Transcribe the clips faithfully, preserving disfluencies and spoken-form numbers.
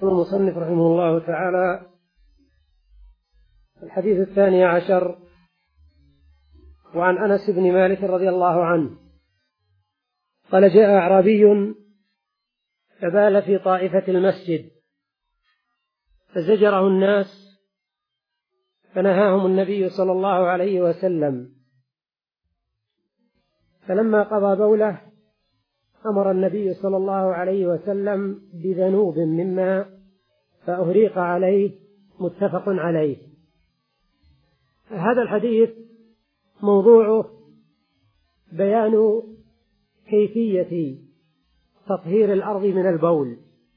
المصنف رحمه الله تعالى الحديث الثاني عشر وعن أنس بن مالك رضي الله عنه قال: جاء أعرابي فبال في طائفة المسجد فزجره الناس فنهاهم النبي صلى الله عليه وسلم، فلما قضى بوله أمر النبي صلى الله عليه وسلم بذنوب من ماء فأهريق عليه، متفق عليه. هذا الحديث موضوعه بيان كيفية تطهير الأرض من البول،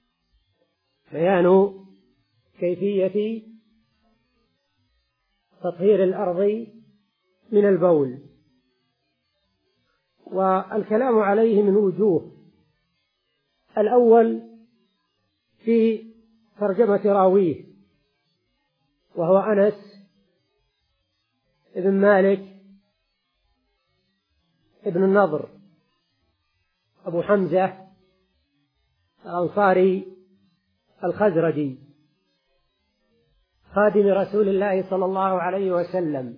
بيان كيفية تطهير الأرض من البول، والكلام عليه من وجوه. الأول في ترجمة راويه وهو أنس بن مالك ابن النضر أبو حمزة الأنصاري الخزرجي خادم رسول الله صلى الله عليه وسلم.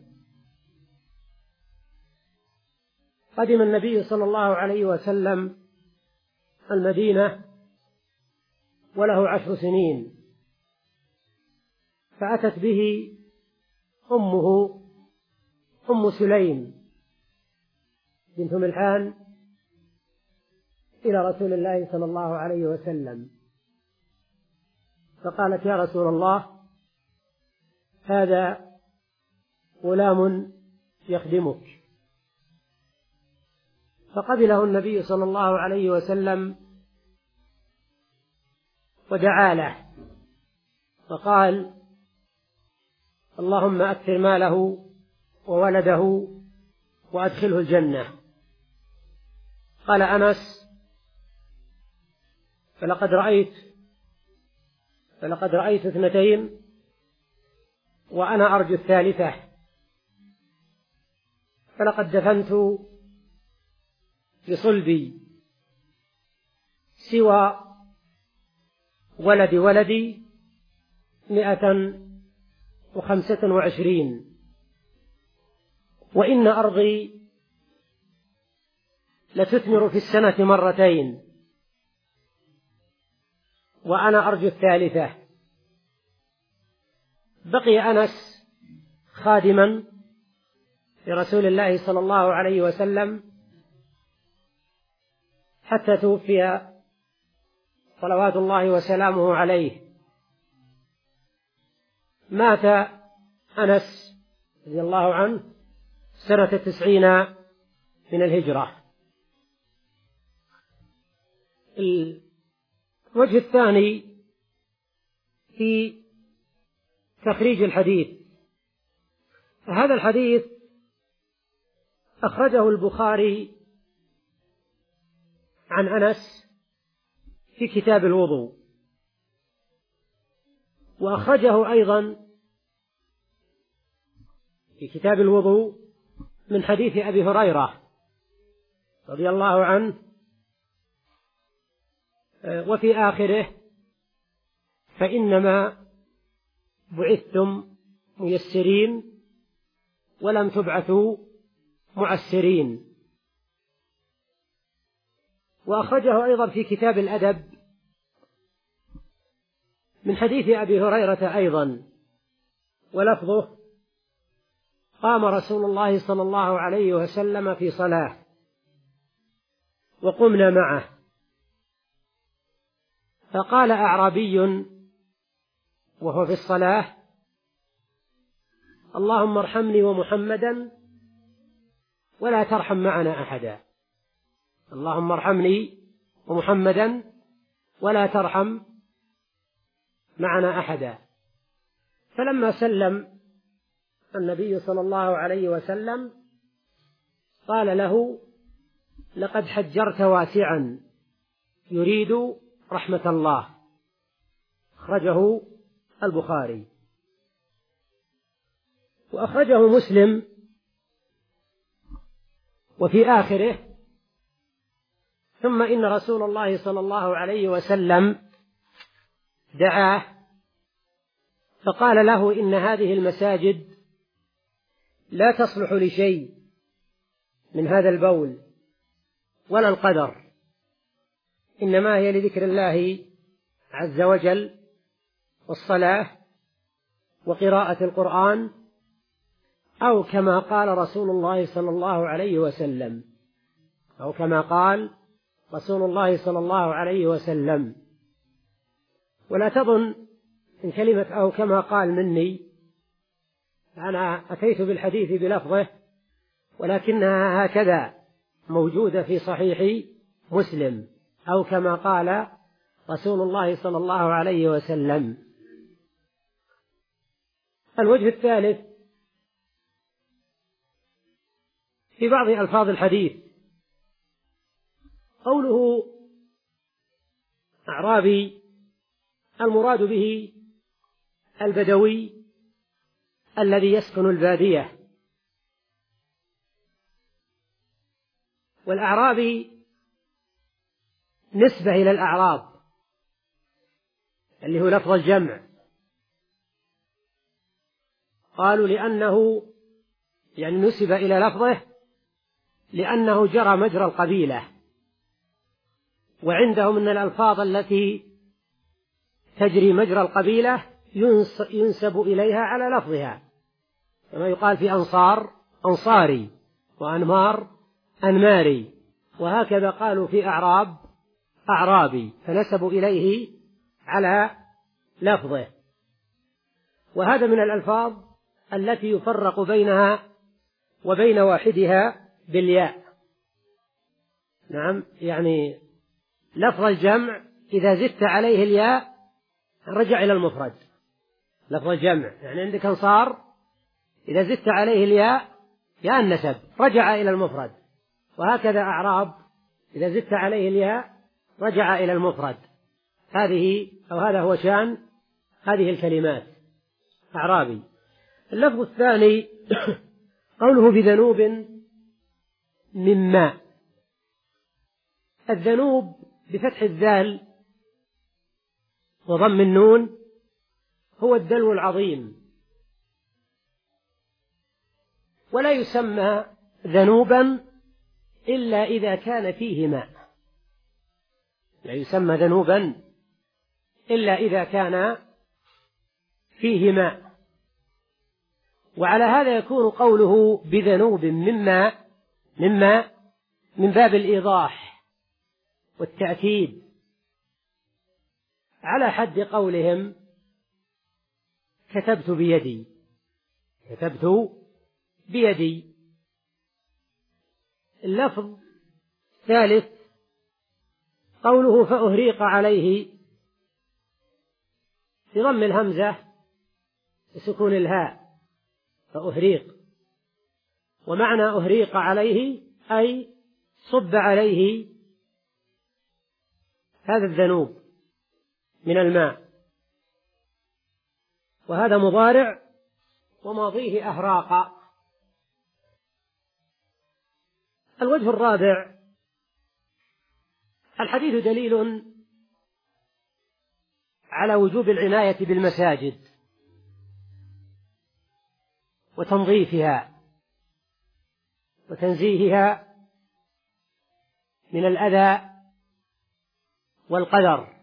قدم النبي صلى الله عليه وسلم المدينة وله عشر سنين، فأتت به أمه أم سليم بنت ملحان إلى رسول الله صلى الله عليه وسلم، فقالت: يا رسول الله، هذا غلام يخدمك. فقبله النبي صلى الله عليه وسلم ودعا له فقال: اللهم أكثر ماله وولده وأدخله الجنة. قال أنس: فلقد رأيت فلقد رأيت اثنتين وأنا أرجو الثالثة، فلقد دفنت بصلبي سوى ولد ولدي مئة وخمسة وعشرين، وإن أرضي لتثمر في السنة مرتين وأنا أرجو الثالثة. بقي أنس خادما لرسول الله صلى الله عليه وسلم حتى توفي صلوات الله وسلامه عليه. مات أنس رضي الله عنه سنة تسعين من الهجرة. الوجه الثاني في تخريج الحديث. هذا الحديث أخرجه البخاري عن أنس في كتاب الوضوء، وأخرجه أيضا في كتاب الوضوء من حديث أبي هريرة رضي الله عنه، وفي آخره: فإنما بعثتم ميسرين ولم تبعثوا معسرين. وأخرجه أيضا في كتاب الأدب من حديث أبي هريرة أيضا، ولفظه: قام رسول الله صلى الله عليه وسلم في صلاة وقمنا معه، فقال أعرابي وهو في الصلاة: اللهم ارحمني ومحمدا ولا ترحم معنا أحدا. اللهم ارحمني ومحمدا ولا ترحم معنا أحدا. فلما سلم النبي صلى الله عليه وسلم قال له: لقد حجرت واسعا يريد رحمة الله. أخرجه البخاري. وأخرجه مسلم وفي آخره: ثم إن رسول الله صلى الله عليه وسلم دعاه فقال له إن هذه المساجد لا تصلح لشيء من هذا البول ولا القدر، إنما هي لذكر الله عز وجل والصلاة وقراءة القرآن، أو كما قال رسول الله صلى الله عليه وسلم أو كما قال رسول الله صلى الله عليه وسلم. ولا تظن إن كلمة أو كما قال مني، أنا أتيت بالحديث بلفظه، ولكنها هكذا موجودة في صحيح مسلم، أو كما قال رسول الله صلى الله عليه وسلم. الوجه الثالث في بعض ألفاظ الحديث قوله أعرابي، المراد به البدوي الذي يسكن البادية، والأعرابي نسبة إلى الأعراب اللي هو لفظ الجمع، قالوا لأنه يعني نسب إلى لفظه لأنه جرى مجرى القبيلة، وعندهم من الألفاظ التي تجري مجرى القبيلة ينسب إليها على لفظها، كما يقال في أنصار أنصاري، وأنمار أنماري، وهكذا قالوا في أعراب أعرابي، فنسبوا إليه على لفظه. وهذا من الألفاظ التي يفرق بينها وبين واحدها بالياء. نعم، يعني لفظ الجمع إذا زدت عليه الياء رجع إلى المفرد. لفظ الجمع يعني عندك أنصار، إذا زدت عليه الياء ياء النسب رجع إلى المفرد، وهكذا أعراب إذا زدت عليه الياء رجع إلى المفرد. هذه أو هذا هو شأن هذه الكلمات أعرابي. اللفظ الثاني قوله بذنوب من ماء. الذنوب بفتح الذال وضم النون هو الدلو العظيم، ولا يسمى ذنوبا إلا إذا كان فيه ماء، لا يسمى ذنوبا إلا إذا كان فيه ماء. وعلى هذا يكون قوله بذنوب من ماء من ماء من باب الإيضاح والتأكيد، على حد قولهم كتبت بيدي كتبت بيدي. اللفظ الثالث قوله فأهريق عليه بضم الهمزة وسكون الهاء، فأهريق، ومعنى أهريق عليه أي صب عليه هذا الذنوب من الماء، وهذا مضارع وماضيه أهراق. الوجه الرابع الحديث دليل على وجوب العناية بالمساجد وتنظيفها وتنزيهها من الأذى والقدر،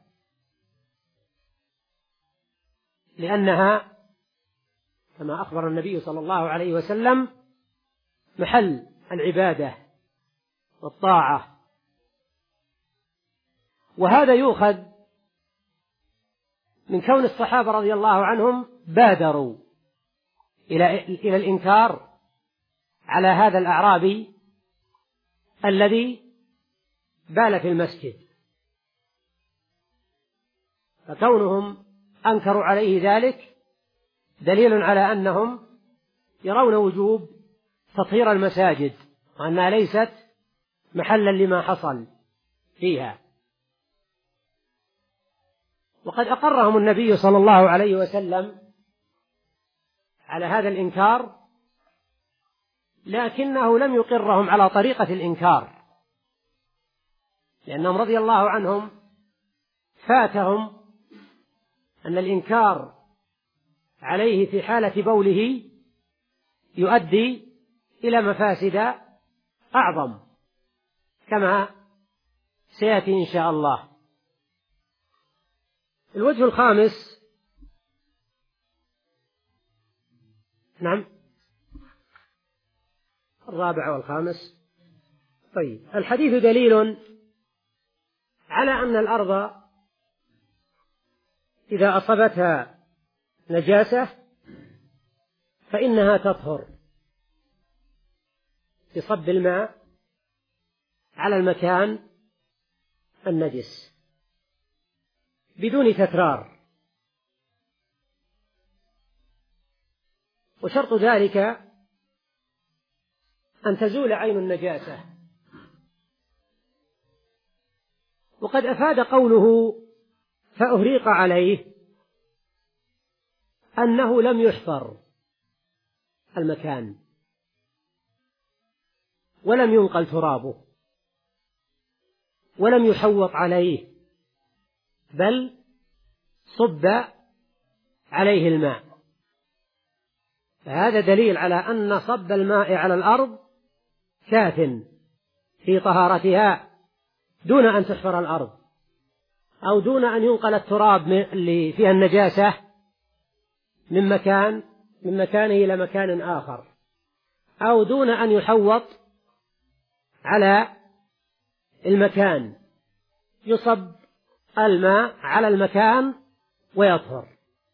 لأنها كما أخبر النبي صلى الله عليه وسلم محل العبادة والطاعة. وهذا يؤخذ من كون الصحابة رضي الله عنهم بادروا إلى إلى الإنكار على هذا الأعرابي الذي بال في المسجد، فكونهم أنكروا عليه ذلك دليل على أنهم يرون وجوب تطهير المساجد، وأنها ليست محلا لما حصل فيها. وقد أقرهم النبي صلى الله عليه وسلم على هذا الإنكار، لكنه لم يقرهم على طريقة الإنكار، لأنهم رضي الله عنهم فاتهم أن الإنكار عليه في حالة بوله يؤدي إلى مفاسد أعظم كما سيأتي إن شاء الله. الوجه الخامس، نعم الرابع والخامس. طيب، الحديث دليل على أن الأرض إذا أصابتها نجاسة فإنها تطهر بصب الماء على المكان النجس بدون تكرار، وشرط ذلك أن تزول عين النجاسة. وقد أفاد قوله فأهريق عليه أنه لم يحفر المكان ولم ينقل ترابه ولم يحوط عليه، بل صب عليه الماء. فهذا دليل على أن صب الماء على الأرض كاف في طهارتها دون أن تحفر الأرض، أو دون أن ينقل التراب اللي فيها النجاسة من مكان من مكانه إلى مكان آخر، أو دون أن يحوط على المكان، يصب الماء على المكان ويطهر.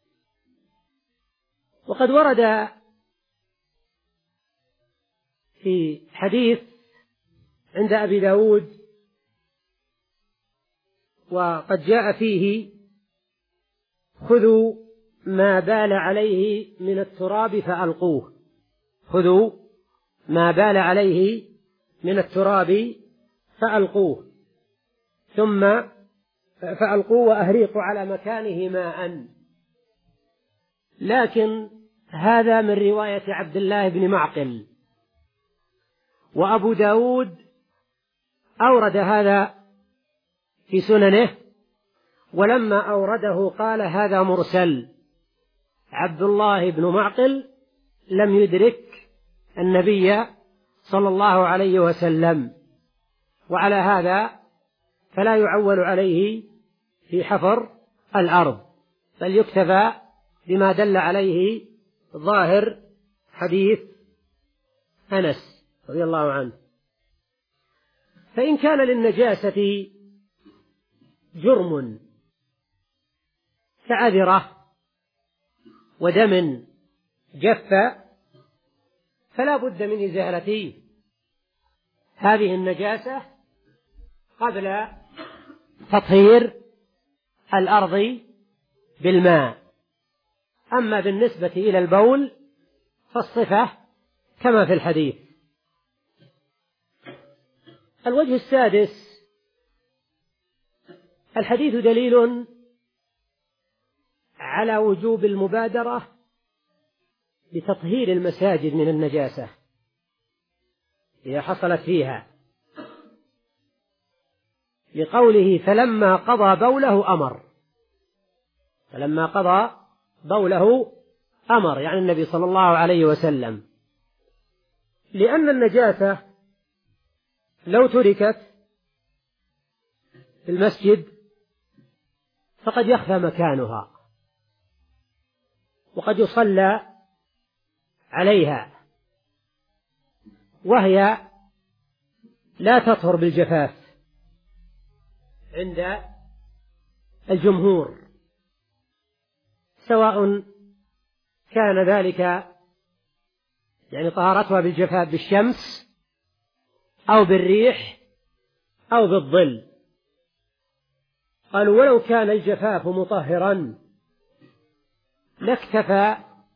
وقد ورد في حديث عند أبي داود وقد جاء فيه خذوا ما بال عليه من التراب فألقوه، خذوا ما بال عليه من التراب فألقوه ثم فألقوه وأهريقوا على مكانه ماء. لكن هذا من رواية عبد الله بن معقل، وأبو داود أورد هذا في سننه، ولما أورده قال هذا مرسل، عبد الله بن معقل لم يدرك النبي صلى الله عليه وسلم، وعلى هذا فلا يعول عليه في حفر الأرض، بل يكتفى بما دل عليه ظاهر حديث أنس رضي الله عنه. فإن كان للنجاسة جرم كعذرة ودم جف فلا بد من إزالة هذه النجاسة قبل تطهير الأرض بالماء. أما بالنسبة إلى البول فالصفة كما في الحديث. الوجه السادس، الحديث دليل على وجوب المبادرة بتطهير المساجد من النجاسة إذا حصلت فيها، لقوله فلما قضى بوله أمر، فلما قضى بوله أمر يعني النبي صلى الله عليه وسلم، لأن النجاسة لو تركت في المسجد فقد يخفى مكانها وقد يصلى عليها، وهي لا تطهر بالجفاف عند الجمهور، سواء كان ذلك يعني طهارتها بالجفاف بالشمس أو بالريح أو بالظل. قالوا ولو كان الجفاف مطهرا لاكتفى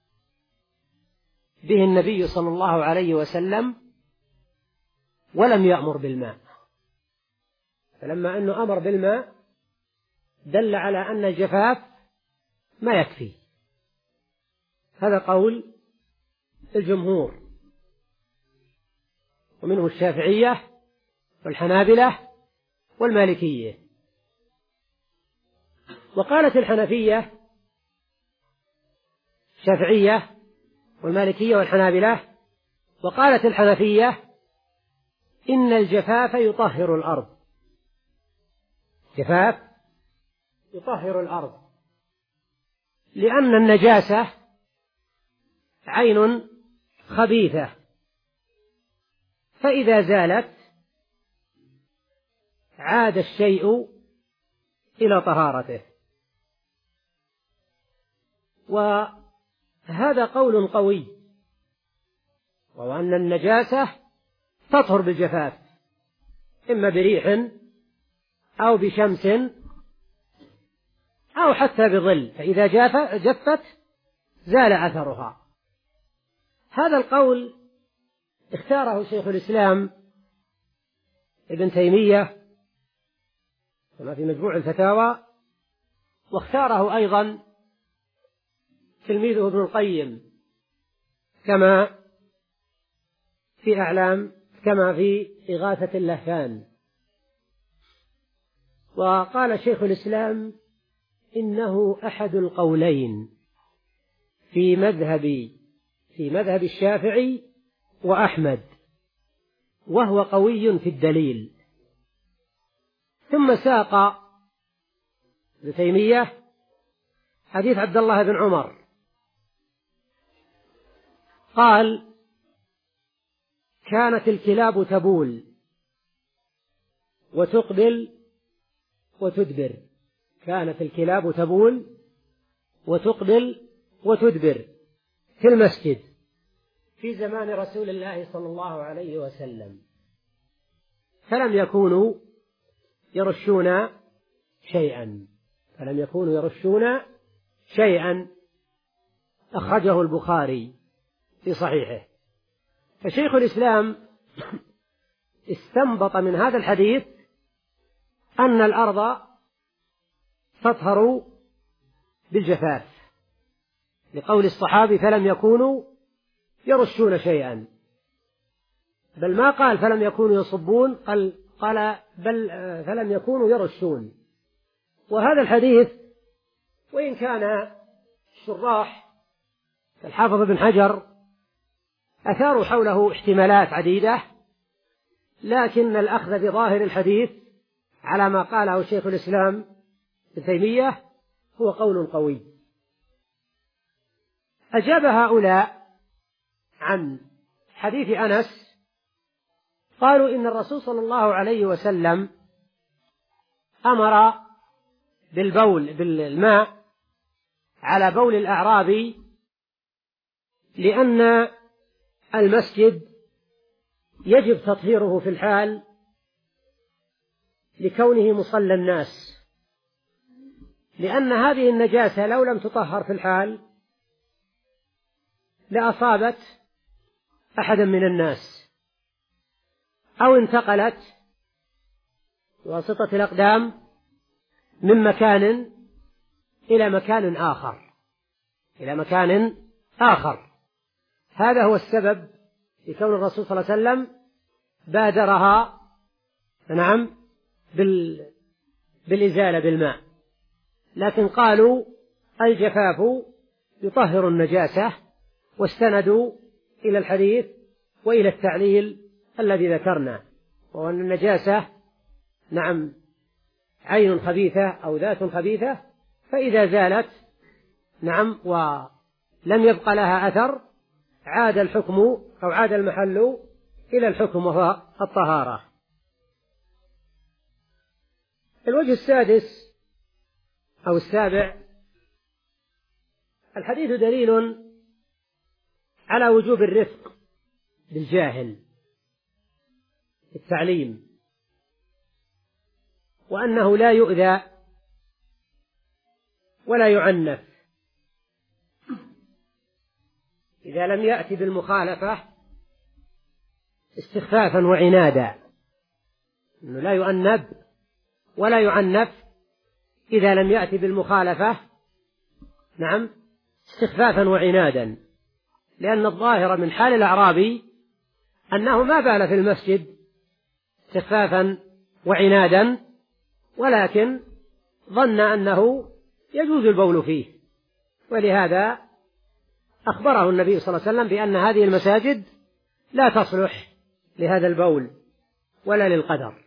به النبي صلى الله عليه وسلم ولم يأمر بالماء، فلما أنه أمر بالماء دل على أن الجفاف ما يكفي. هذا قول الجمهور، ومنه الشافعية والحنابلة والمالكية. وقالت الحنفية الشافعية والمالكية والحنابلة. وقالت الحنفية إن الجفاف يطهر الأرض، جفاف يطهر الأرض، لأن النجاسة عين خبيثة، فإذا زالت عاد الشيء إلى طهارته. وهذا قول قوي، وهو أن النجاسة تطهر بالجفاف، إما بريح أو بشمس أو حتى بظل، فإذا جفت زال أثرها. هذا القول اختاره شيخ الإسلام ابن تيمية كما في مجموع الفتاوى، واختاره أيضا تلميذه ابن القيم كما في أعلام كما في إغاثة اللهفان. وقال شيخ الإسلام إنه أحد القولين في مذهب في مذهب الشافعي وأحمد، وهو قوي في الدليل. ثم ساق ابن تيمية حديث عبد الله بن عمر قال: كانت الكلاب تبول وتقبل وتدبر، كانت الكلاب تبول وتقبل وتدبر في المسجد في زمان رسول الله صلى الله عليه وسلم، فلم يكونوا يرشون شيئا فلم يكونوا يرشون شيئا أخرجه البخاري في صحيحه. فشيخ الإسلام استنبط من هذا الحديث أن الأرض تطهر بالجفاف، لقول الصحابي فلم يكونوا يرشون شيئا، بل ما قال فلم يكونوا يصبون، قال, قال بل فلم يكونوا يرشون. وهذا الحديث وإن كان الشراح الحافظ بن حجر أثاروا حوله احتمالات عديدة، لكن الأخذ بظاهر الحديث على ما قاله شيخ الإسلام ابن تيمية هو قول قوي. أجاب هؤلاء عن حديث أنس، قالوا إن الرسول صلى الله عليه وسلم أمر بالبول بالماء على بول الأعرابي لأن المسجد يجب تطهيره في الحال لكونه مصلى الناس، لأن هذه النجاسة لو لم تطهر في الحال لأصابت أحدا من الناس أو انتقلت بواسطة الأقدام من مكان إلى مكان آخر إلى مكان آخر. هذا هو السبب في كون الرسول صلى الله عليه وسلم بادرها نعم بال... بالإزالة بالماء. لكن قالوا الجفاف يطهر النجاسة، واستندوا إلى الحديث وإلى التعليل الذي ذكرنا، وهو أن النجاسة نعم عين خبيثة أو ذات خبيثة، فإذا زالت نعم ولم يبق لها أثر عاد الحكم أو عاد المحل إلى الحكم وهو الطهارة. الوجه السادس أو السابع، الحديث دليل على وجوب الرفق بالجاهل التعليم، وأنه لا يؤذى ولا يعنف إذا لم يأتي بالمخالفة استخفافا وعنادا، إنه لا يؤنب ولا يعنف إذا لم يأتي بالمخالفة نعم استخفافا وعنادا، لأن الظاهر من حال الأعرابي أنه ما بال في المسجد استخفافا وعنادا، ولكن ظن أنه يجوز البول فيه، ولهذا أخبره النبي صلى الله عليه وسلم بأن هذه المساجد لا تصلح لهذا البول ولا للقدر.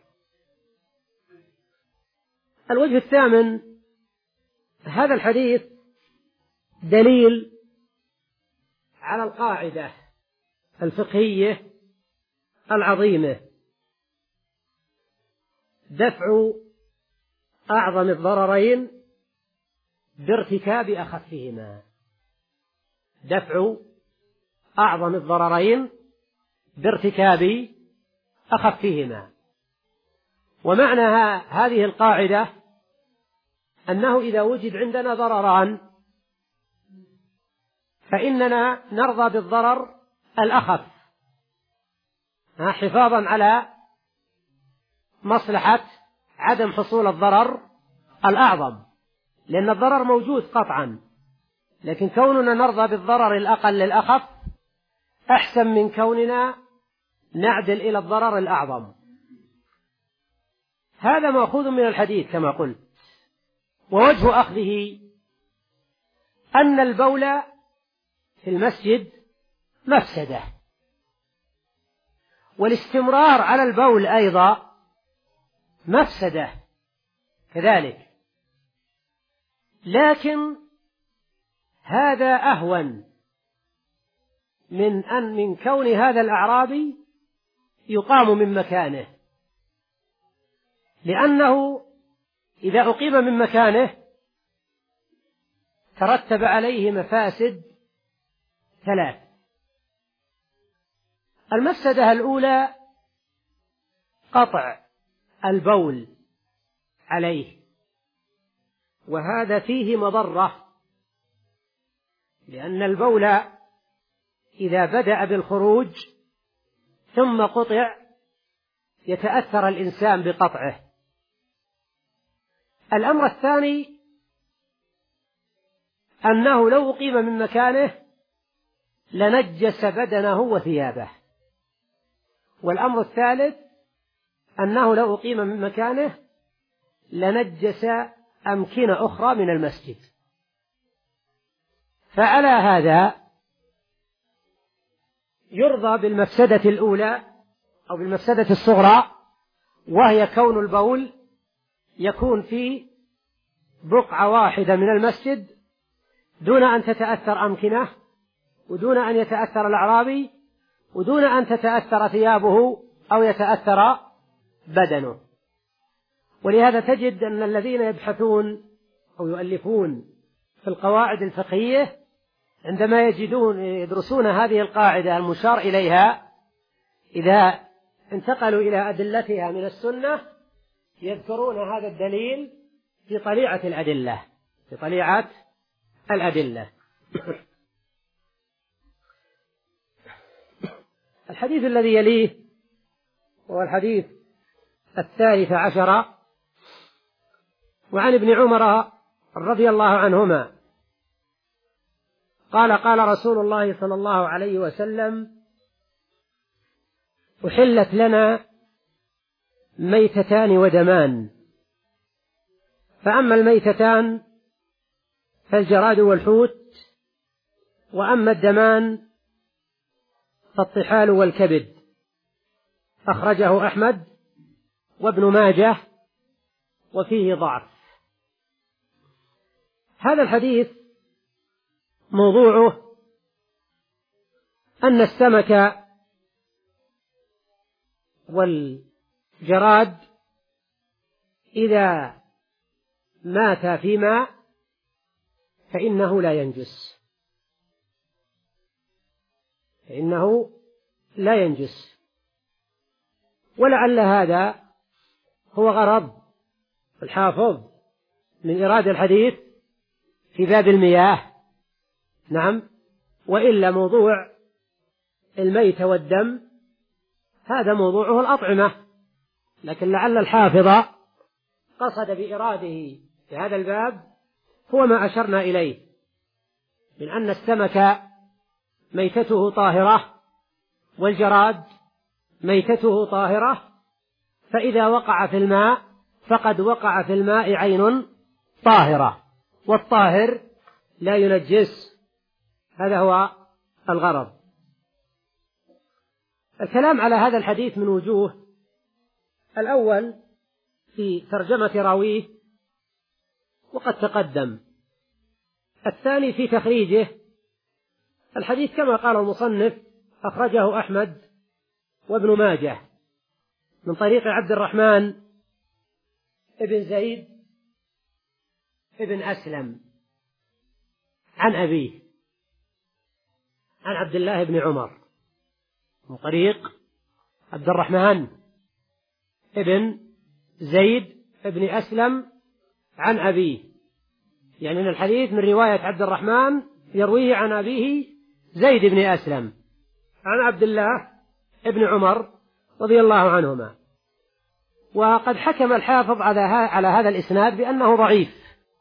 الوجه الثامن: هذا الحديث دليل على القاعدة الفقهية العظيمة: دفع أعظم الضررين بارتكاب أخفهما. دفع أعظم الضررين بارتكاب أخفهما. ومعنى هذه القاعدة أنه إذا وجد عندنا ضرران فإننا نرضى بالضرر الأخف حفاظا على مصلحة عدم حصول الضرر الأعظم، لأن الضرر موجود قطعا، لكن كوننا نرضى بالضرر الأقل للأخف أحسن من كوننا نعدل إلى الضرر الأعظم. هذا مأخوذ من الحديث كما قلت. ووجه أخذه أن البول في المسجد مفسدة، والاستمرار على البول أيضا مفسدة كذلك، لكن هذا أهون من أن من كون هذا الأعرابي يقام من مكانه، لأنه إذا أقيم من مكانه ترتب عليه مفاسد ثلاث. المفسدة الأولى قطع البول عليه، وهذا فيه مضرة، لأن البول إذا بدأ بالخروج ثم قطع يتأثر الإنسان بقطعه. الأمر الثاني أنه لو أقيم من مكانه لنجس بدنه وثيابه. والأمر الثالث أنه لو أقيم من مكانه لنجس أمكنة أخرى من المسجد. فعلى هذا يرضى بالمفسدة الأولى أو بالمفسدة الصغرى، وهي كون البول يكون في بقعة واحدة من المسجد دون أن تتأثر أمكنة، ودون أن يتأثر الأعرابي، ودون أن تتأثر ثيابه أو يتأثر بدنه. ولهذا تجد أن الذين يبحثون أو يؤلفون في القواعد الفقهية عندما يجدون يدرسون هذه القاعدة المشار إليها، إذا انتقلوا إلى أدلتها من السنة يذكرون هذا الدليل في طليعة الأدلة في طليعة الأدلة. الحديث الذي يليه هو الحديث الثالث عشر، وعن ابن عمر رضي الله عنهما قال: قال رسول الله صلى الله عليه وسلم: أحلت لنا ميتتان ودمان، فأما الميتتان فالجراد والحوت، وأما الدمان فالطحال والكبد. أخرجه أحمد وابن ماجه وفيه ضعف. هذا الحديث موضوعه أن السمك والجراد إذا مات في ماء فإنه لا ينجس فإنه لا ينجس ولعل هذا هو غرض الحافظ من إرادة الحديث في باب المياه. نعم، وإلا موضوع الميت والدم هذا موضوعه الأطعمة، لكن لعل الحافظ قصد بإراده في هذا الباب هو ما أشرنا إليه من أن السمك ميتته طاهرة والجراد ميتته طاهرة، فإذا وقع في الماء فقد وقع في الماء عين طاهرة، والطاهر لا ينجس هذا هو الغرض. الكلام على هذا الحديث من وجوه: الأول في ترجمة راويه وقد تقدم، الثاني في تخريجه. الحديث كما قال المصنف أخرجه أحمد وابن ماجه من طريق عبد الرحمن ابن زيد ابن أسلم عن أبيه عن عبد الله بن عمر، من طريق عبد الرحمن ابن زيد ابن أسلم عن أبيه، يعني أن الحديث من رواية عبد الرحمن يرويه عن أبيه زيد بن أسلم عن عبد الله ابن عمر رضي الله عنهما. وقد حكم الحافظ على على هذا الإسناد بأنه ضعيف،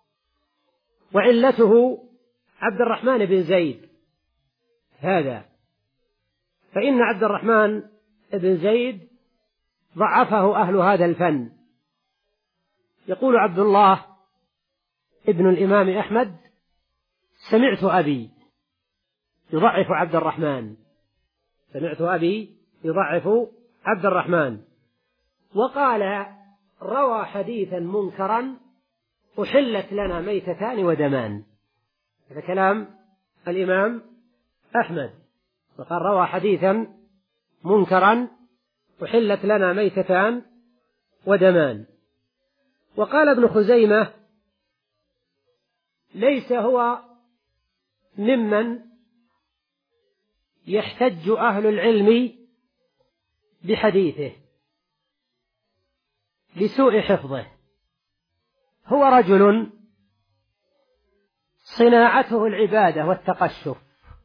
وعلته عبد الرحمن بن زيد هذا، فإن عبد الرحمن بن زيد ضعفه أهل هذا الفن. يقول عبد الله ابن الإمام أحمد: سمعت أبي يضعف عبد الرحمن، سمعت أبي يضعف عبد الرحمن. وقال: روى حديثا منكرا أحلت لنا ميتتان ودمان. هذا كلام الإمام أحمد، وقال: روى حديثا منكرا أحلت لنا ميتتان ودمان. وقال ابن خزيمة: ليس هو ممن يحتج أهل العلم بحديثه لسوء حفظه، هو رجل صناعته العبادة والتقشف،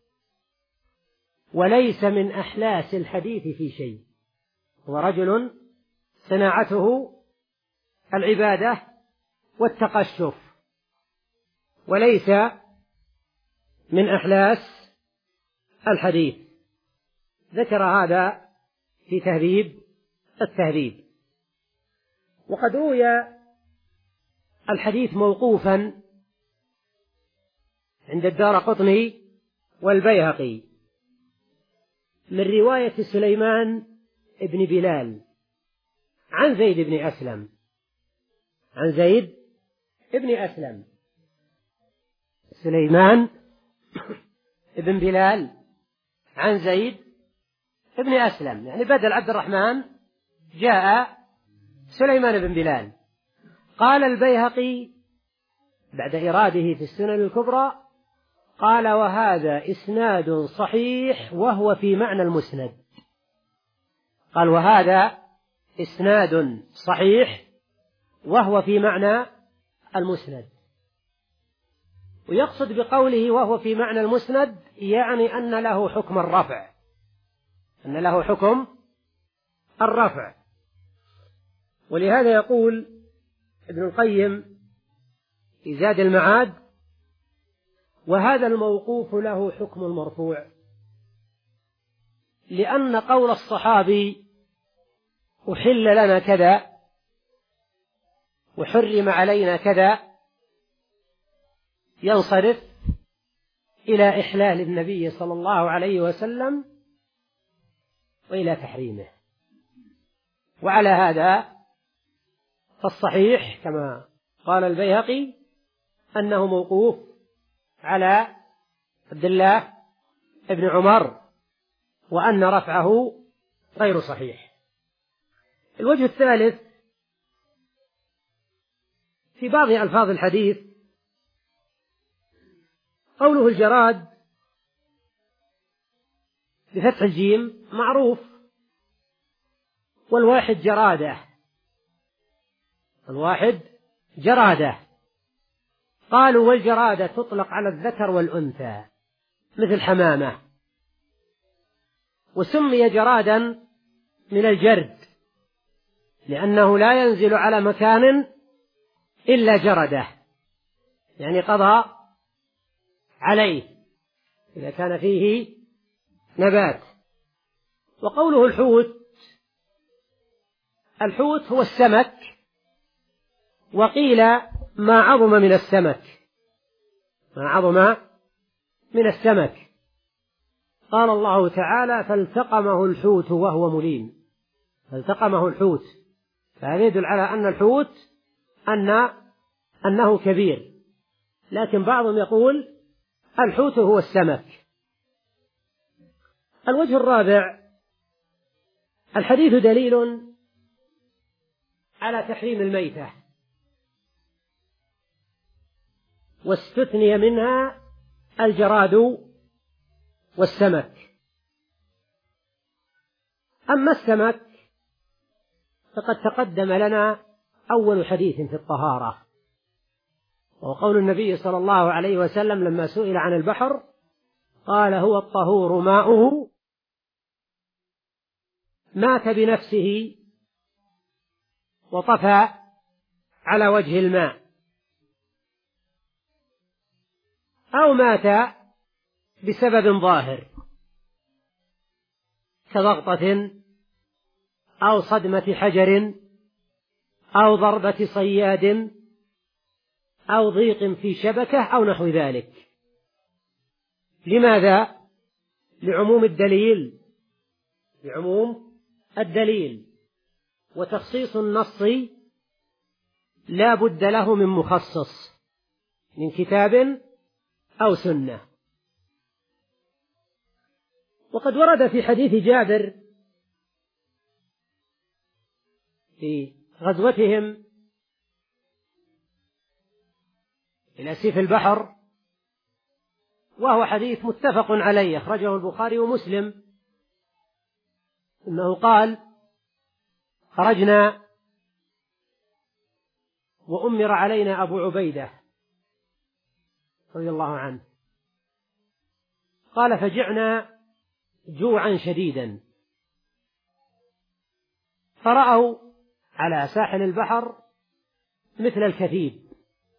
وليس من أحلاس الحديث في شيء. هو رجل صناعته العبادة والتقشف، وليس من أحلاس الحديث. ذكر هذا في تهذيب التهذيب. وقد روي الحديث موقوفا عند الدارقطني والبيهقي من رواية سليمان ابن بلال عن زيد بن أسلم، عن زيد ابن أسلم. سليمان ابن بلال عن زيد ابن أسلم، يعني بدل عبد الرحمن جاء سليمان بن بلال. قال البيهقي بعد إراده في السنن الكبرى: قال: وهذا إسناد صحيح وهو في معنى المسند. قال: وهذا إسناد صحيح وهو في معنى المسند. ويقصد بقوله وهو في معنى المسند يعني أن له حكم الرفع، أن له حكم الرفع. ولهذا يقول ابن القيم في زاد المعاد: وهذا الموقوف له حكم المرفوع، لأن قول الصحابي أحل لنا كذا وحرم علينا كذا ينصرف إلى إحلال النبي صلى الله عليه وسلم وإلى تحريمه. وعلى هذا فالصحيح كما قال البيهقي أنه موقوف على عبد الله بن عمر، وأن رفعه غير صحيح. الوجه الثالث في بعض ألفاظ الحديث قوله الجراد بفتح الجيم معروف، والواحد جرادة، الواحد جرادة. قالوا: والجرادة تطلق على الذكر والأنثى مثل حمامة، وسمي جرادا من الجرد لأنه لا ينزل على مكان إلا جرده، يعني قضى عليه إذا كان فيه نبات. وقوله الحوت، الحوت هو السمك، وقيل ما عظم من السمك، ما عظم من السمك. قال الله تعالى: فالتقمه الحوت وهو مليم. فالتقمه الحوت، فهذا يدل على أن الحوت أن أنه كبير، لكن بعضهم يقول الحوت هو السمك. الوجه الرابع: الحديث دليل على تحريم الميتة، واستثني منها الجراد والسمك. أما السمك فقد تقدم لنا أول حديث في الطهارة، وقول النبي صلى الله عليه وسلم لما سئل عن البحر قال: هو الطهور ماؤه مات بنفسه وطفى على وجه الماء، أو مات بسبب ظاهر كضغطة أو صدمة حجر أو ضربة صياد أو ضيق في شبكة أو نحو ذلك. لماذا؟ لعموم الدليل لعموم الدليل وتخصيص النص لا بد له من مخصص من كتاب أو سنة. وقد ورد في حديث جابر في غزوتهم إلى سيف البحر، وهو حديث متفق عليه أخرجه البخاري ومسلم، إنه قال: خرجنا وأمر علينا أبو عبيدة رضي الله عنه، قال: فجعنا جوعا شديدا، فرأوا على ساحل البحر مثل الكثيب،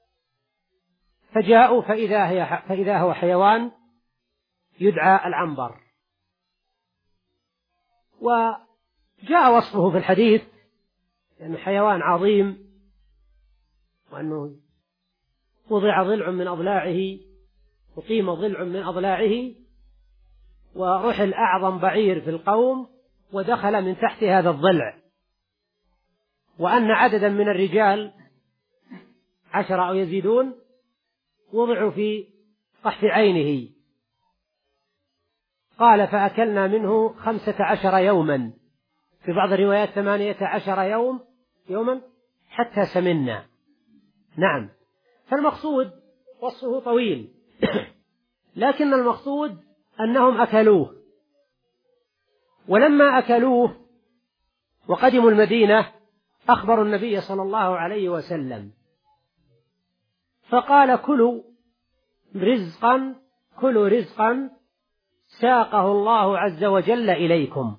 فجاءوا فإذا, هي فإذا هو حيوان يدعى العنبر. وجاء وصفه في الحديث أنه حيوان عظيم، وأنه وضع ضلع من أضلاعه وقيم ضلع من أضلاعه، ورحل أعظم بعير في القوم ودخل من تحت هذا الضلع، وأن عددا من الرجال عشرة أو يزيدون وضعوا في قحف عينه. قال: فأكلنا منه خمسة عشر يوما، في بعض الروايات ثمانية عشر يوم يوما حتى سمنا. نعم، فالمقصود وصفه طويل لكن المقصود أنهم أكلوه، ولما أكلوه وقدموا المدينة أخبروا النبي صلى الله عليه وسلم، فقال: كلوا رزقا كلوا رزقا ساقه الله عز وجل إليكم،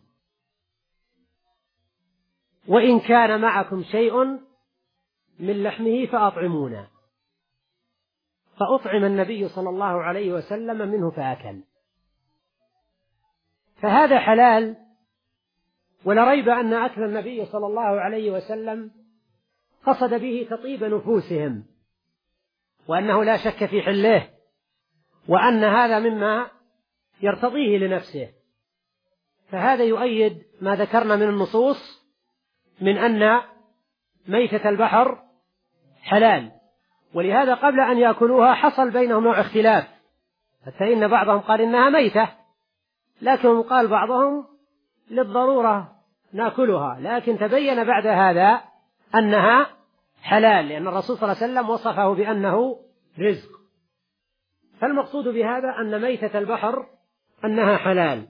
وإن كان معكم شيء من لحمه فأطعمونا. فأطعم النبي صلى الله عليه وسلم منه فأكل. فهذا حلال، ولا ريب أن أكل النبي صلى الله عليه وسلم قصد به تطيب نفوسهم، وأنه لا شك في حله، وأن هذا مما يرتضيه لنفسه. فهذا يؤيد ما ذكرنا من النصوص من أن ميتة البحر حلال، ولهذا قبل أن يأكلوها حصل بينهم نوع اختلاف، حتى إن بعضهم قال إنها ميتة، لكن قال بعضهم للضرورة نأكلها، لكن تبين بعد هذا أنها حلال، لأن الرسول صلى الله عليه وسلم وصفه بأنه رزق. فالمقصود بهذا أن ميتة البحر أنها حلال.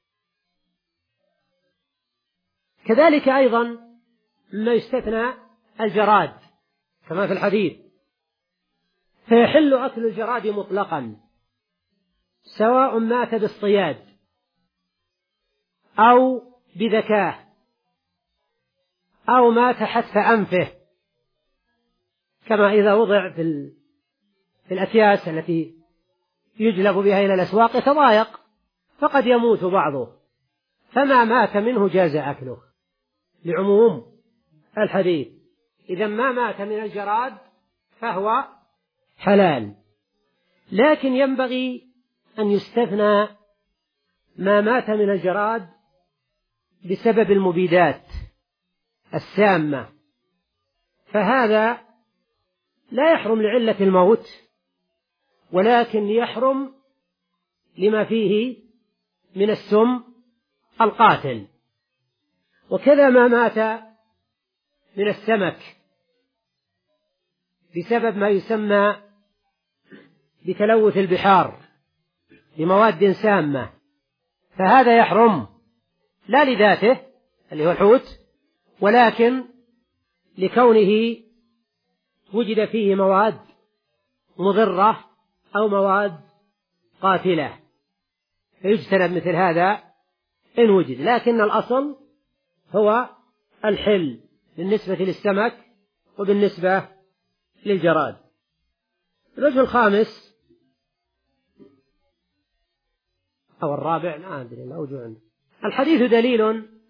كذلك أيضا ما يستثنى الجراد كما في الحديث، فيحل أكل الجراد مطلقا سواء مات باصطياد أو بذكاه أو مات حتف أنفه، كما إذا وضع في الأكياس التي يجلب بها إلى الأسواق تضايق فقد يموت بعضه، فما مات منه جاز أكله لعموم الحديث. إذا ما مات من الجراد فهو حلال، لكن ينبغي أن يستثنى ما مات من الجراد بسبب المبيدات السامة، فهذا لا يحرم لعلة الموت، ولكن يحرم لما فيه من السم القاتل. وكذا ما مات من السمك بسبب ما يسمى بتلوث البحار بمواد سامة، فهذا يحرم لا لذاته اللي هو الحوت، ولكن لكونه وجد فيه مواد مضرة أو مواد قاتلة، فيجتنب مثل هذا إن وجد. لكن الأصل هو الحل بالنسبة للسمك وبالنسبة للجراد. الوجه الخامس أو الرابع لا أدري الأوجه عنه. الحديث دليل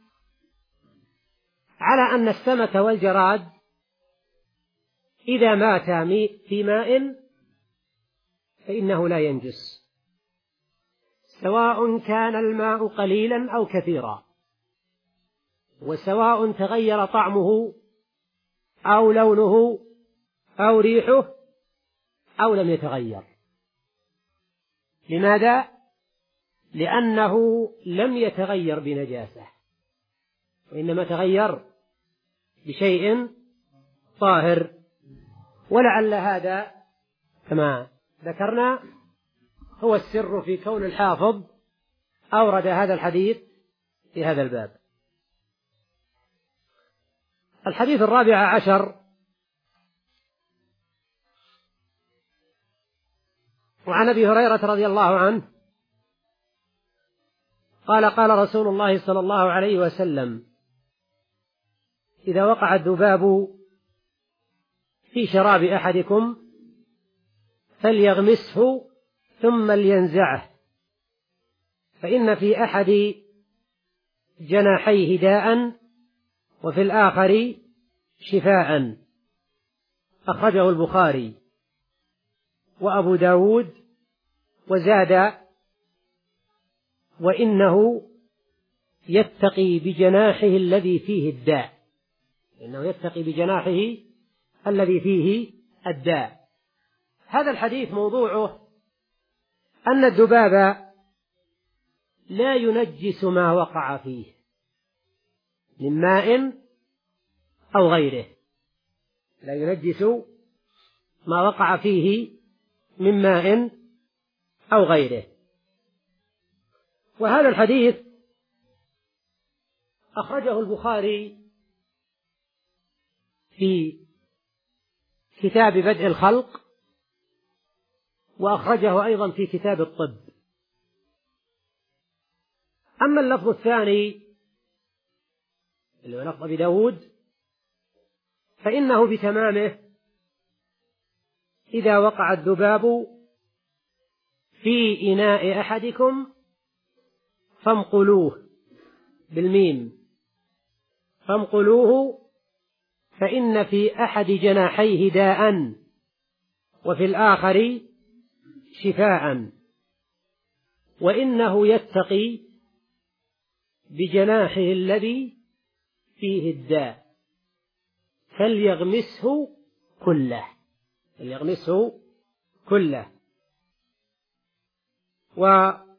على أن السمك والجراد إذا ماتا في ماء فإنه لا ينجس، سواء كان الماء قليلا أو كثيرا، وسواء تغير طعمه أو لونه أو ريحه أو لم يتغير. لماذا؟ لأنه لم يتغير بنجاسة، وإنما تغير بشيء طاهر. ولعل هذا كما ذكرنا هو السر في كون الحافظ أورد هذا الحديث في هذا الباب. الحديث الرابع عشر وعن أبي هريرة رضي الله عنه قال قال رسول الله صلى الله عليه وسلم: إذا وقع الذباب في شراب أحدكم فليغمسه ثم لينزعه، فإن في أحد جناحيه داء وفي الآخر شفاء. أخرجه البخاري وأبو داود، وزاد: وإنه يتقي بجناحه الذي فيه الداء، إنه يتقي بجناحه الذي فيه الداء. هذا الحديث موضوعه أن الذباب لا ينجس ما وقع فيه من ماء أو غيره، لا ينجس ما وقع فيه من ماء أو غيره. وهذا الحديث أخرجه البخاري في كتاب بدء الخلق، وأخرجه أيضا في كتاب الطب. أما اللفظ الثاني اللي هو لفظ أبي داود فإنه بتمامه: إذا وقع الذباب في إناء أحدكم فامقلوه بالميم، فامقلوه فإن في أحد جناحيه داء وفي الآخر شفاء، وإنه يتقي بجناحه الذي فيه الداء فليغمسه كله، فليغمسه كله. وورد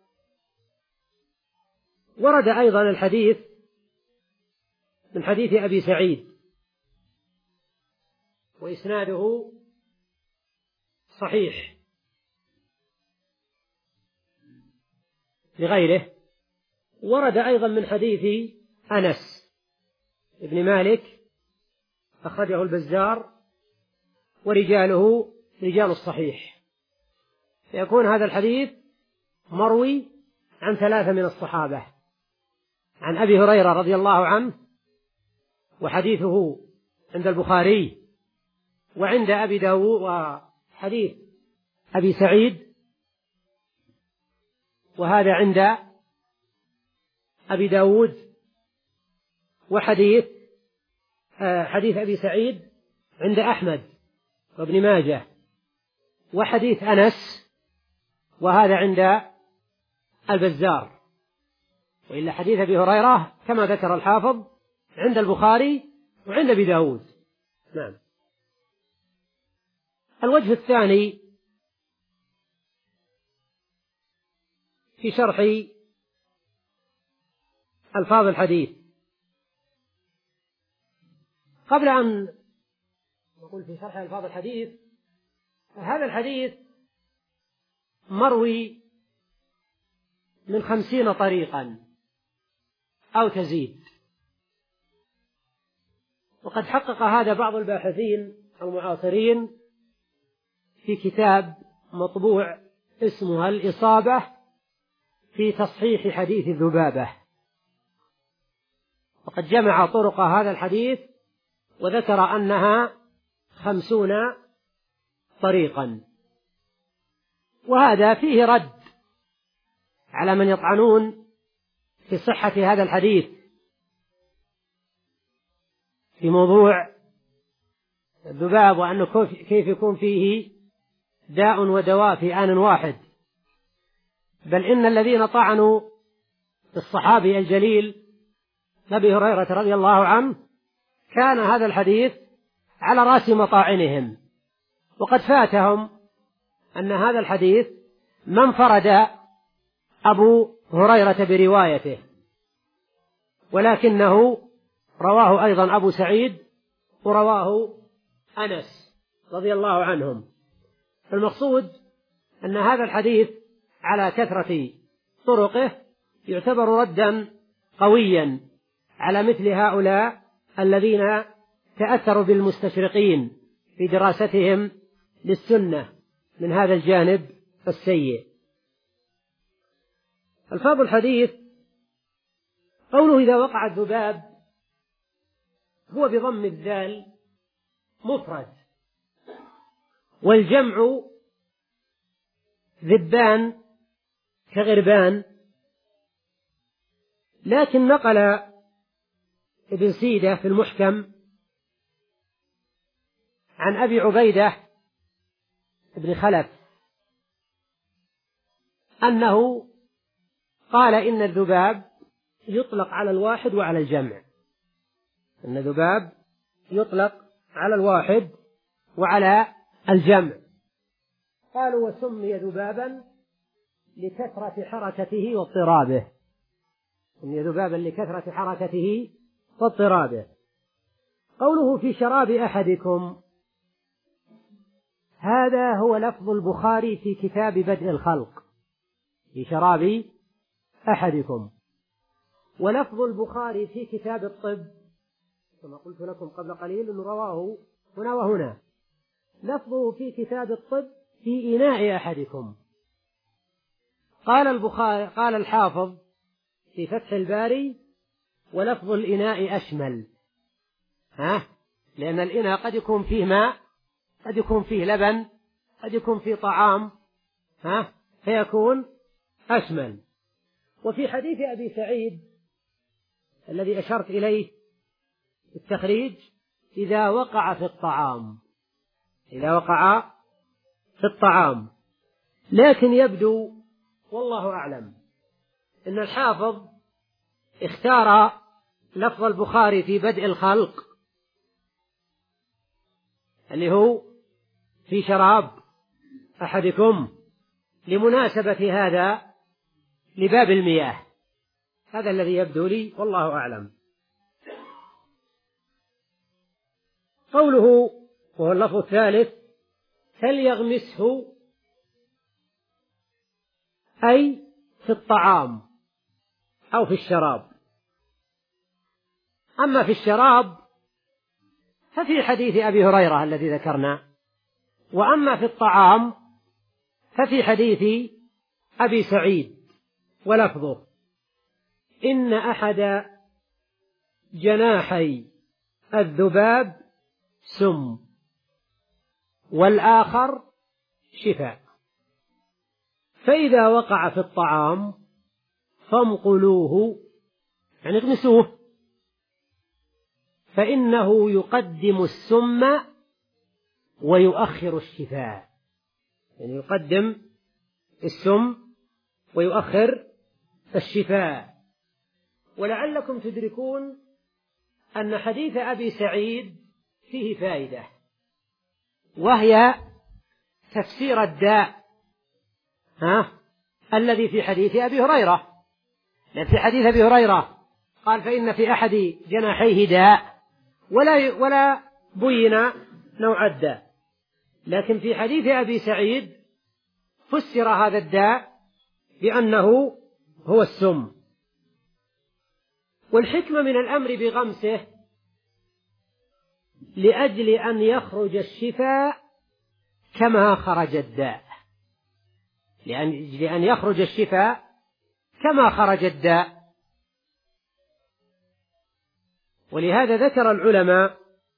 أيضا الحديث من حديث أبي سعيد وإسناده صحيح لغيره. ورد أيضا من حديث أنس ابن مالك أخرجه البزار ورجاله رجال الصحيح، فيكون هذا الحديث مروي عن ثلاثة من الصحابة: عن أبي هريرة رضي الله عنه، وحديثه عند البخاري وعند أبي داود، وحديث أبي سعيد وهذا عند أبي داود، وحديث حديث أبي سعيد عند أحمد وابن ماجه، وحديث أنس وهذا عند البزار، وإلا حديث أبي هريرة كما ذكر الحافظ عند البخاري وعند أبي داود. نعم. الوجه الثاني في شرح ألفاظ الحديث. قبل أن نقول في شرح ألفاظ الحديث، هذا الحديث مروي من خمسين طريقا أو تزيد، وقد حقق هذا بعض الباحثين المعاصرين في كتاب مطبوع اسمه الإصابة في تصحيح حديث الذبابة، وقد جمع طرق هذا الحديث وذكر أنها خمسون طريقا، وهذا فيه رد على من يطعنون في صحة هذا الحديث في موضوع الذباب، وأنه كيف يكون فيه داء ودواء في آن واحد. بل إن الذين طعنوا في الصحابي الجليل أبي هريرة رضي الله عنه كان هذا الحديث على رأس مطاعنهم، وقد فاتهم أن هذا الحديث ما انفرد أبو هريرة بروايته، ولكنه رواه أيضا أبو سعيد ورواه أنس رضي الله عنهم. المقصود أن هذا الحديث على كثرة طرقه يعتبر ردا قويا على مثل هؤلاء الذين تأثروا بالمستشرقين في دراستهم للسنة من هذا الجانب السيء. ألفاظ الحديث، قوله إذا وقع الذباب هو بضم الذال مفرد، والجمع ذبان كغربان، لكن نقل ابن سيدة في المحكم عن أبي عبيدة بن خلف أنه قال إن الذباب يطلق على الواحد وعلى الجمع، إن الذباب يطلق على الواحد وعلى الجمع. قالوا وسمي ذبابا لكثرة حركته واضطرابه، سمي ذبابا لكثرة حركته واضطرابه. قوله في شراب أحدكم، هذا هو لفظ البخاري في كتاب بدء الخلق، في شراب أحدكم. ولفظ البخاري في كتاب الطب كما قلت لكم قبل قليل أنه رواه هنا وهنا، لفظه في كتاب الطب في إناء أحدكم. قال البخاري قال الحافظ في فتح الباري ولفظ الإناء أشمل، ها؟ لأن الإناء قد يكون فيه ماء، قد يكون فيه لبن، قد يكون فيه طعام، ها؟ فيكون أشمل. وفي حديث أبي سعيد الذي أشرت إليه التخريج، إذا وقع في الطعام، إذا وقع في الطعام. لكن يبدو والله أعلم أن الحافظ اختار لفظ البخاري في بدء الخلق اللي هو في شراب أحدكم لمناسبة هذا لباب المياه، هذا الذي يبدو لي والله أعلم. قوله وهو اللفظ الثالث فليغمسه، أي في الطعام أو في الشراب. أما في الشراب ففي حديث أبي هريرة الذي ذكرنا، وأما في الطعام ففي حديث أبي سعيد ولفظه إن أحد جناحي الذباب سم والآخر شفاء، فإذا وقع في الطعام فانقلوه، يعني اغمسوه، فإنه يقدم السم ويؤخر الشفاء، يعني يقدم السم ويؤخر الشفاء. ولعلكم تدركون أن حديث أبي سعيد فيه فائدة، وهي تفسير الداء ها الذي في حديث أبي هريرة. لأن في حديث أبي هريرة قال فإن في أحد جناحيه داء، ولا ولا بين نوع الداء. لكن في حديث أبي سعيد فسر هذا الداء بأنه هو السم. والحكمة من الأمر بغمسه لأجل أن يخرج الشفاء كما خرج الداء، لأجل أن يخرج الشفاء كما خرج الداء. ولهذا ذكر العلماء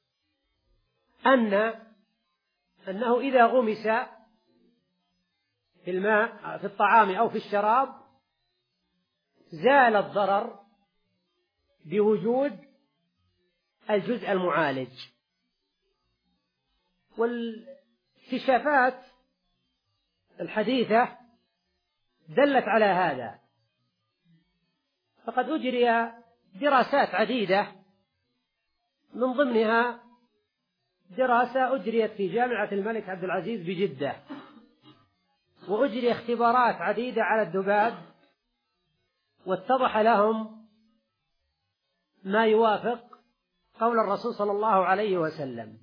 أن أنه إذا غمس في الماء في الطعام أو في الشراب زال الضرر بوجود الجزء المعالج. والاكتشافات الحديثة دلت على هذا، فقد أجري دراسات عديدة، من ضمنها دراسة أجريت في جامعة الملك عبد العزيز بجدة، وأجري اختبارات عديدة على الذباب، واتضح لهم ما يوافق قول الرسول صلى الله عليه وسلم.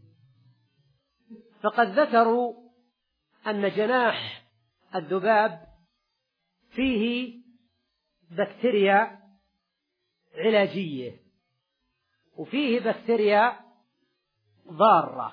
فقد ذكروا أن جناح الذباب فيه بكتيريا علاجية، وفيه بكتيريا ضارة.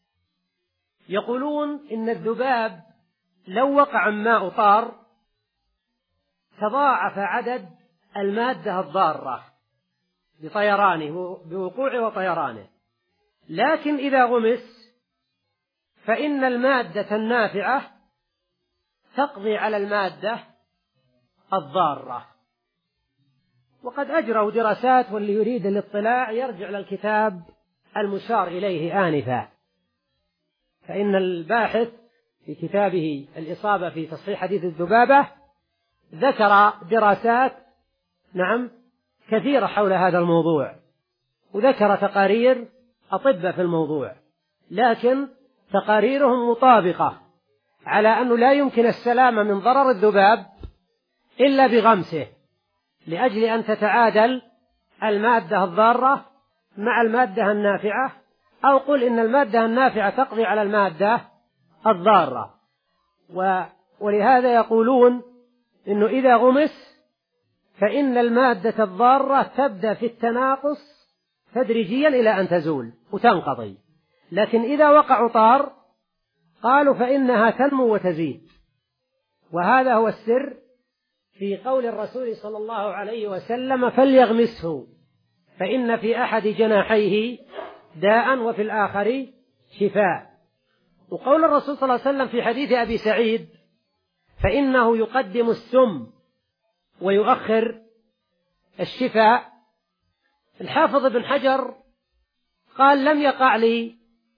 يقولون إن الذباب لو وقع ماء طار تضاعف عدد المادة الضارة بطيرانه بوقوعه وطيرانه، لكن إذا غمس فإن المادة النافعة تقضي على المادة الضارة. وقد أجروا دراسات، واللي يريد الاطلاع يرجع للكتاب المشار إليه آنفا، فإن الباحث في كتابه الإصابة في تصحيح حديث الذبابة ذكر دراسات نعم كثيرة حول هذا الموضوع، وذكر تقارير أطباء في الموضوع، لكن تقاريرهم مطابقة على أنه لا يمكن السلامة من ضرر الذباب إلا بغمسه، لأجل أن تتعادل المادة الضارة مع المادة النافعة، أو قل إن المادة النافعة تقضي على المادة الضارة. ولهذا يقولون إنه إذا غمس فإن المادة الضارة تبدأ في التناقص تدريجيا إلى أن تزول وتنقضي، لكن إذا وقع طار قالوا فإنها تنمو وتزيد. وهذا هو السر في قول الرسول صلى الله عليه وسلم فليغمسه فإن في أحد جناحيه داء وفي الآخر شفاء. وقول الرسول صلى الله عليه وسلم في حديث أبي سعيد فإنه يقدم السم ويؤخر الشفاء، الحافظ ابن حجر قال لم يقع لي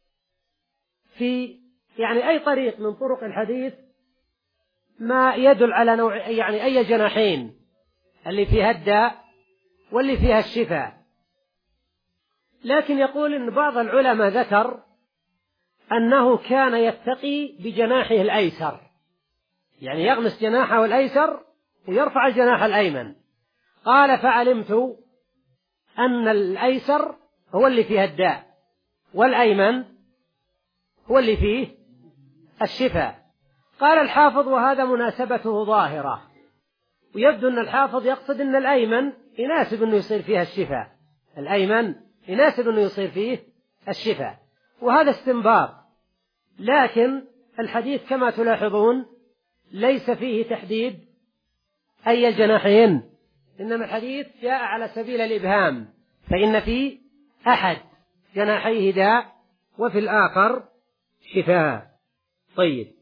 في يعني أي طريق من طرق الحديث ما يدل على نوع يعني أي جناحين، اللي فيها الداء واللي فيها الشفاء. لكن يقول إن بعض العلماء ذكر أنه كان يتقي بجناحه الأيسر، يعني يغمس جناحه الأيسر ويرفع الجناح الأيمن. قال فعلمت أن الأيسر هو اللي فيه الداء والأيمن هو اللي فيه الشفاء. قال الحافظ وهذا مناسبته ظاهرة، ويبدو أن الحافظ يقصد أن الأيمن يناسب أنه يصير فيها الشفاء، الأيمن يناسب أنه يصير فيه الشفاء، وهذا استنباط. لكن الحديث كما تلاحظون ليس فيه تحديد أي الجناحين، إنما الحديث جاء على سبيل الإبهام، فإن في أحد جناحيه داء وفي الآخر شفاء. طيب،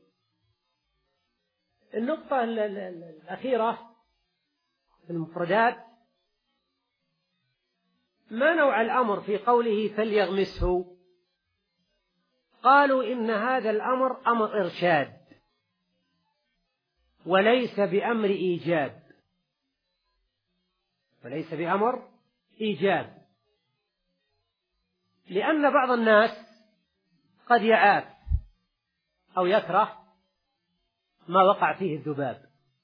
النقطة الأخيرة في المفردات، ما نوع الأمر في قوله فليغمسه؟ قالوا إن هذا الأمر أمر إرشاد وليس بأمر إيجاب، وليس بأمر إيجاب، لأن بعض الناس قد يعاف أو يكره ما وقع فيه الذباب،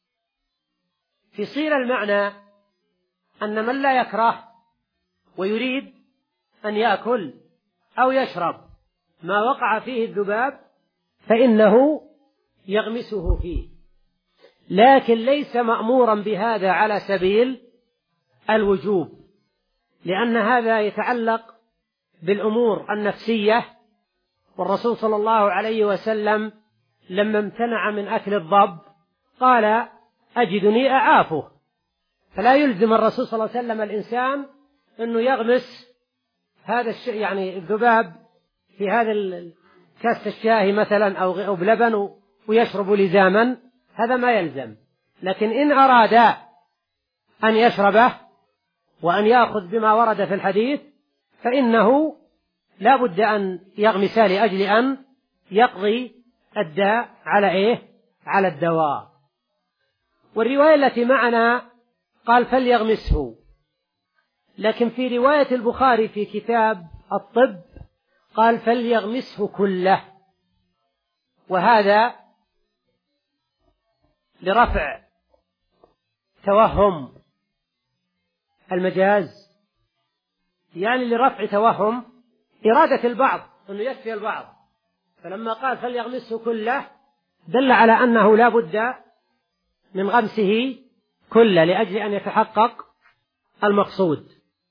فيصير المعنى أن من لا يكره ويريد أن يأكل أو يشرب ما وقع فيه الذباب فإنه يغمسه فيه، لكن ليس مأمورا بهذا على سبيل الوجوب، لأن هذا يتعلق بالأمور النفسية، والرسول صلى الله عليه وسلم لما امتنع من أكل الضب قال أجدني أعافه، فلا يلزم الرسول صلى الله عليه وسلم الإنسان أنه يغمس هذا الشيء يعني الذباب في هذا كاس الشاي مثلا أو بلبن ويشرب لزاما، هذا ما يلزم. لكن إن أراد أن يشربه وأن يأخذ بما ورد في الحديث فإنه لا بد أن يغمس لأجل أن يقضي الداء على إيه؟ على الدواء. والرواية التي معنا قال فليغمسه، لكن في رواية البخاري في كتاب الطب قال فليغمسه كله، وهذا لرفع توهم المجاز، يعني لرفع توهم إرادة البعض أنه يكفي البعض، فلما قال فليغمسه كله دل على أنه لا بد من غمسه كله لأجل أن يتحقق المقصود.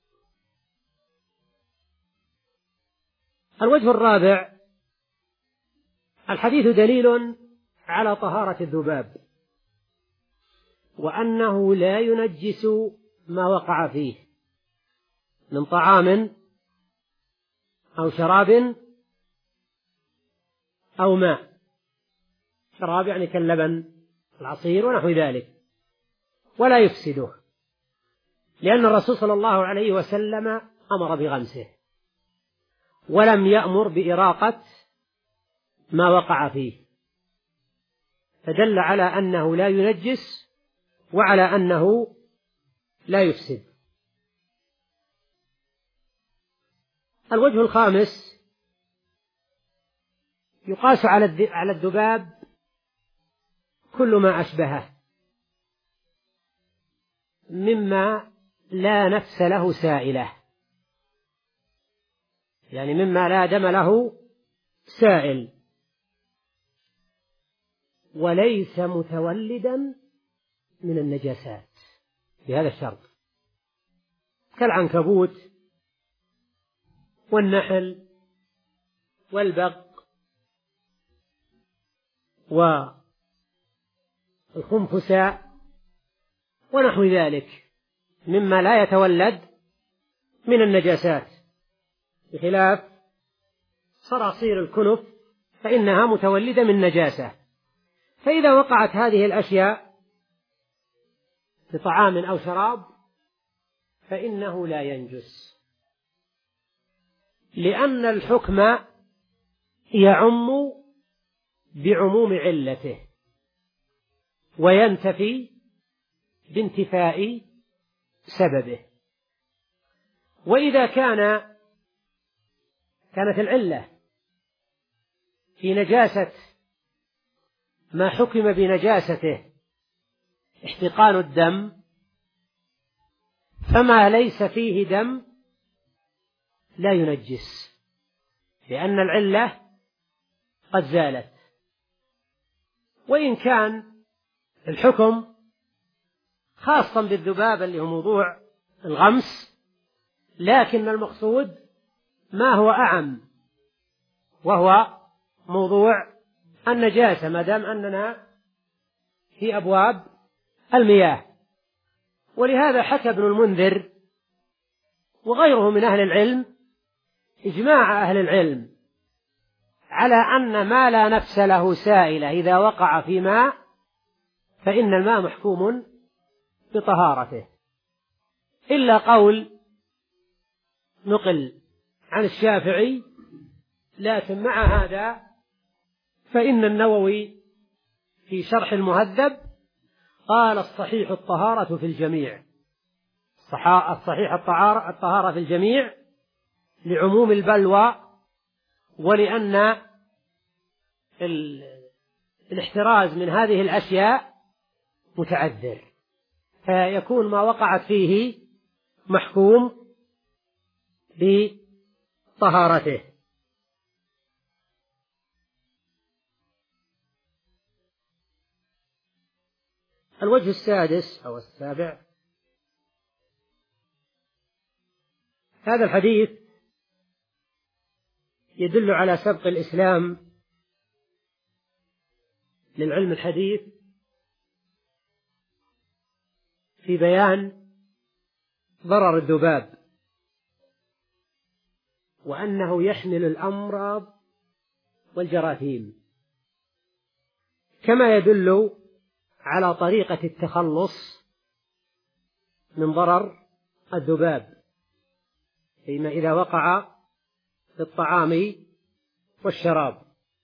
الوجه الرابع: الحديث دليل على طهارة الذباب، وأنه لا ينجس ما وقع فيه من طعام أو شراب أو ماء. شراب يعني كاللبن العصير ونحو ذلك، ولا يفسده، لأن الرسول صلى الله عليه وسلم أمر بغمسه ولم يأمر بإراقة ما وقع فيه، فدل على أنه لا ينجس وعلى أنه لا يفسد. الوجه الخامس: يقاس على الذباب كل ما أشبهه مما لا نفس له سائلة، يعني مما لا دم له سائل، وليس متولدا من النجاسات بهذا الشرط، كالعنكبوت والنحل والبق والخنفساء ونحو ذلك مما لا يتولد من النجاسات، بخلاف صراصير الكنف فإنها متولدة من نجاسة. فإذا وقعت هذه الأشياء في طعام أو شراب فإنه لا ينجس، لأن الحكم يعم بعموم علته وينتفي بانتفاء سببه. وإذا كان كانت العلة في نجاسة ما حكم بنجاسته احتقان الدم، فما ليس فيه دم لا ينجس، لأن العلة قد زالت. وإن كان الحكم خاصا بالذباب اللي هو موضوع الغمس، لكن المقصود ما هو أعم، وهو موضوع النجاسة، ما دام أننا في أبواب المياه. ولهذا حكى ابن المنذر وغيره من أهل العلم إجماع أهل العلم على أن ما لا نفس له سائلة إذا وقع في ماء فإن الماء محكوم بطهارته، إلا قول نقل عن الشافعي، لكن مع هذا فإن النووي في شرح المهذب قال الصحيح الطهارة في الجميع، الصحيح الطهارة في الجميع لعموم البلوى، ولأن الاحتراز من هذه الأشياء متعذر، فيكون ما وقعت فيه محكوم بطهارته. الوجه السادس أو السابع، هذا الحديث يدل على سبق الإسلام للعلم الحديث في بيان ضرر الذباب، وأنه يحمل الأمراض والجراثيم، كما يدل على طريقة التخلص من ضرر الذباب فيما إذا وقع في الطعام والشراب.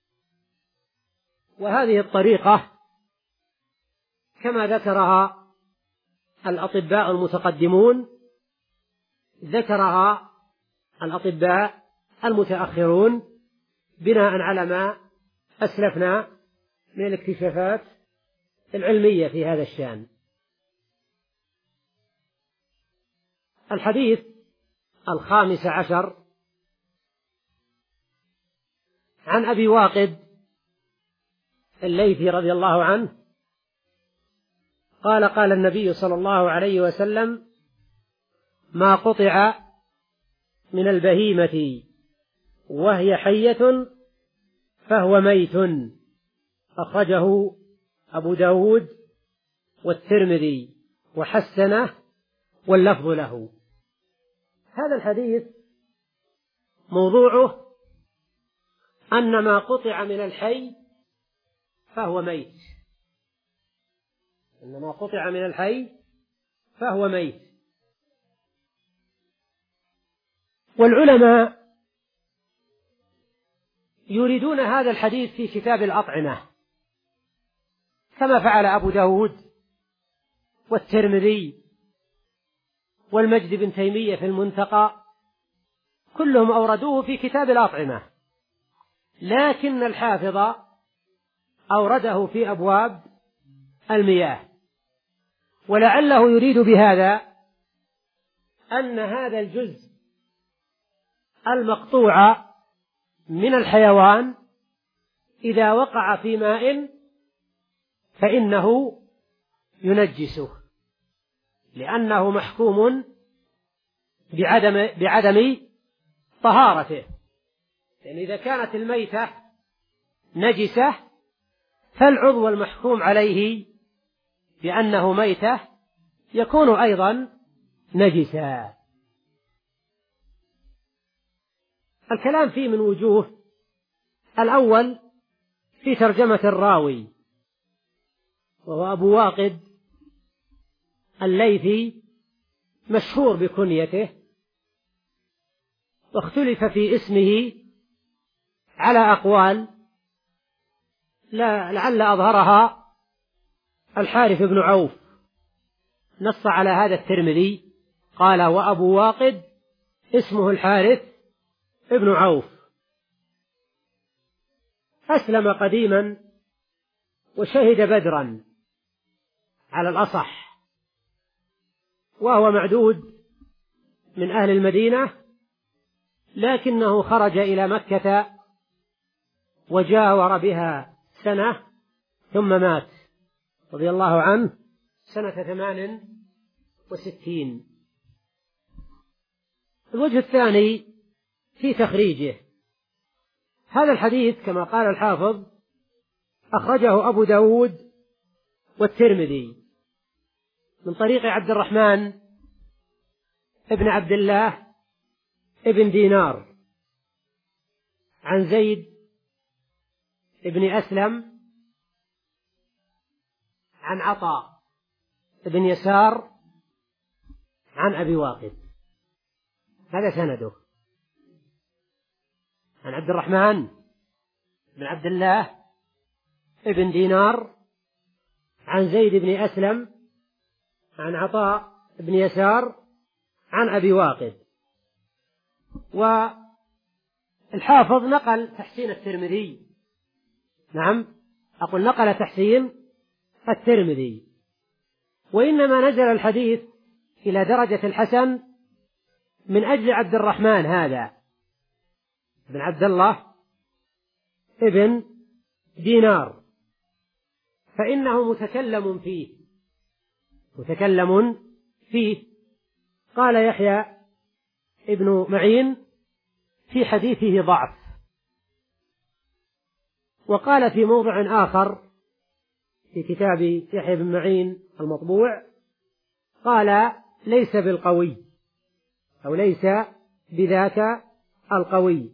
وهذه الطريقة كما ذكرها الأطباء المتقدمون ذكرها الأطباء المتأخرون بناء على ما أسلفنا من الاكتشافات العلمية في هذا الشأن. الحديث الخامس عشر عن أبي واقد الليثي رضي الله عنه قال: قال النبي صلى الله عليه وسلم: ما قطع من البهيمة وهي حية فهو ميت. أخرجه أبو داود والترمذي وحسنه واللفظ له. هذا الحديث موضوعه أن ما قطع من الحي فهو ميت، أن ما قطع من الحي فهو ميت. والعلماء يريدون هذا الحديث في كتاب الأطعمة كما فعل أبو داود والترمذي والمجد بن تيمية في المنتقى، كلهم أوردوه في كتاب الأطعمة، لكن الحافظ أورده في أبواب المياه، ولعله يريد بهذا أن هذا الجزء المقطوع من الحيوان إذا وقع في ماء فإنه ينجسه، لأنه محكوم بعدم بعدم طهارته. لأن إذا كانت الميتة نجسة فالعضو المحكوم عليه بأنه ميتة يكون أيضا نجسا. الكلام فيه من وجوه: الأول في ترجمة الراوي وهو أبو واقد الليثي، مشهور بكنيته، واختلف في اسمه على أقوال، لا لعل أظهرها الحارث بن عوف، نص على هذا الترمذي قال: وأبو واقد اسمه الحارث ابن عوف، أسلم قديما وشهد بدرا على الأصح، وهو معدود من أهل المدينة، لكنه خرج إلى مكة وجاور بها سنة ثم مات رضي الله عنه سنة ثمان وستين. الوجه الثاني في تخريجه: هذا الحديث كما قال الحافظ أخرجه أبو داود والترمذي من طريق عبد الرحمن ابن عبد الله ابن دينار عن زيد ابن أسلم عن عطاء ابن يسار عن أبي واقد. هذا سنده عن عبد الرحمن بن عبد الله ابن دينار عن زيد بن أسلم عن عطاء بن يسار عن أبي واقد. والحافظ نقل تحسين الترمذي، نعم أقول نقل تحسين الترمذي، وإنما نزل الحديث إلى درجة الحسن من أجل عبد الرحمن هذا بن عبد الله ابن دينار، فإنه متكلم فيه متكلم فيه قال يحيى ابن معين في حديثه ضعف. وقال في موضع آخر في كتاب يحيى بن معين المطبوع قال ليس بالقوي أو ليس بذاك القوي.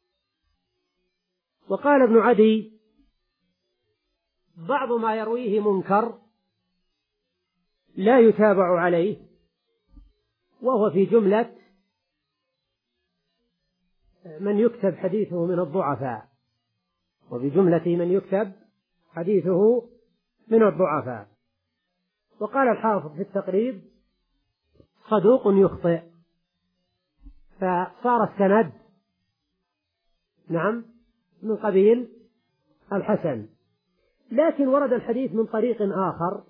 وقال ابن عدي بعض ما يرويه منكر لا يتابع عليه، وهو في جملة من يكتب حديثه من الضعفاء وفي جملة من يكتب حديثه من الضعفاء. وقال الحافظ في التقريب صدوق يخطئ، فصار السند نعم من قبيل الحسن. لكن ورد الحديث من طريق آخر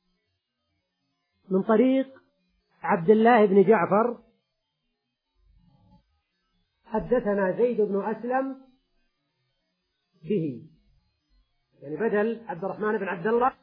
من طريق عبد الله بن جعفر حدثنا زيد بن أسلم به، يعني بدل عبد الرحمن بن عبد الله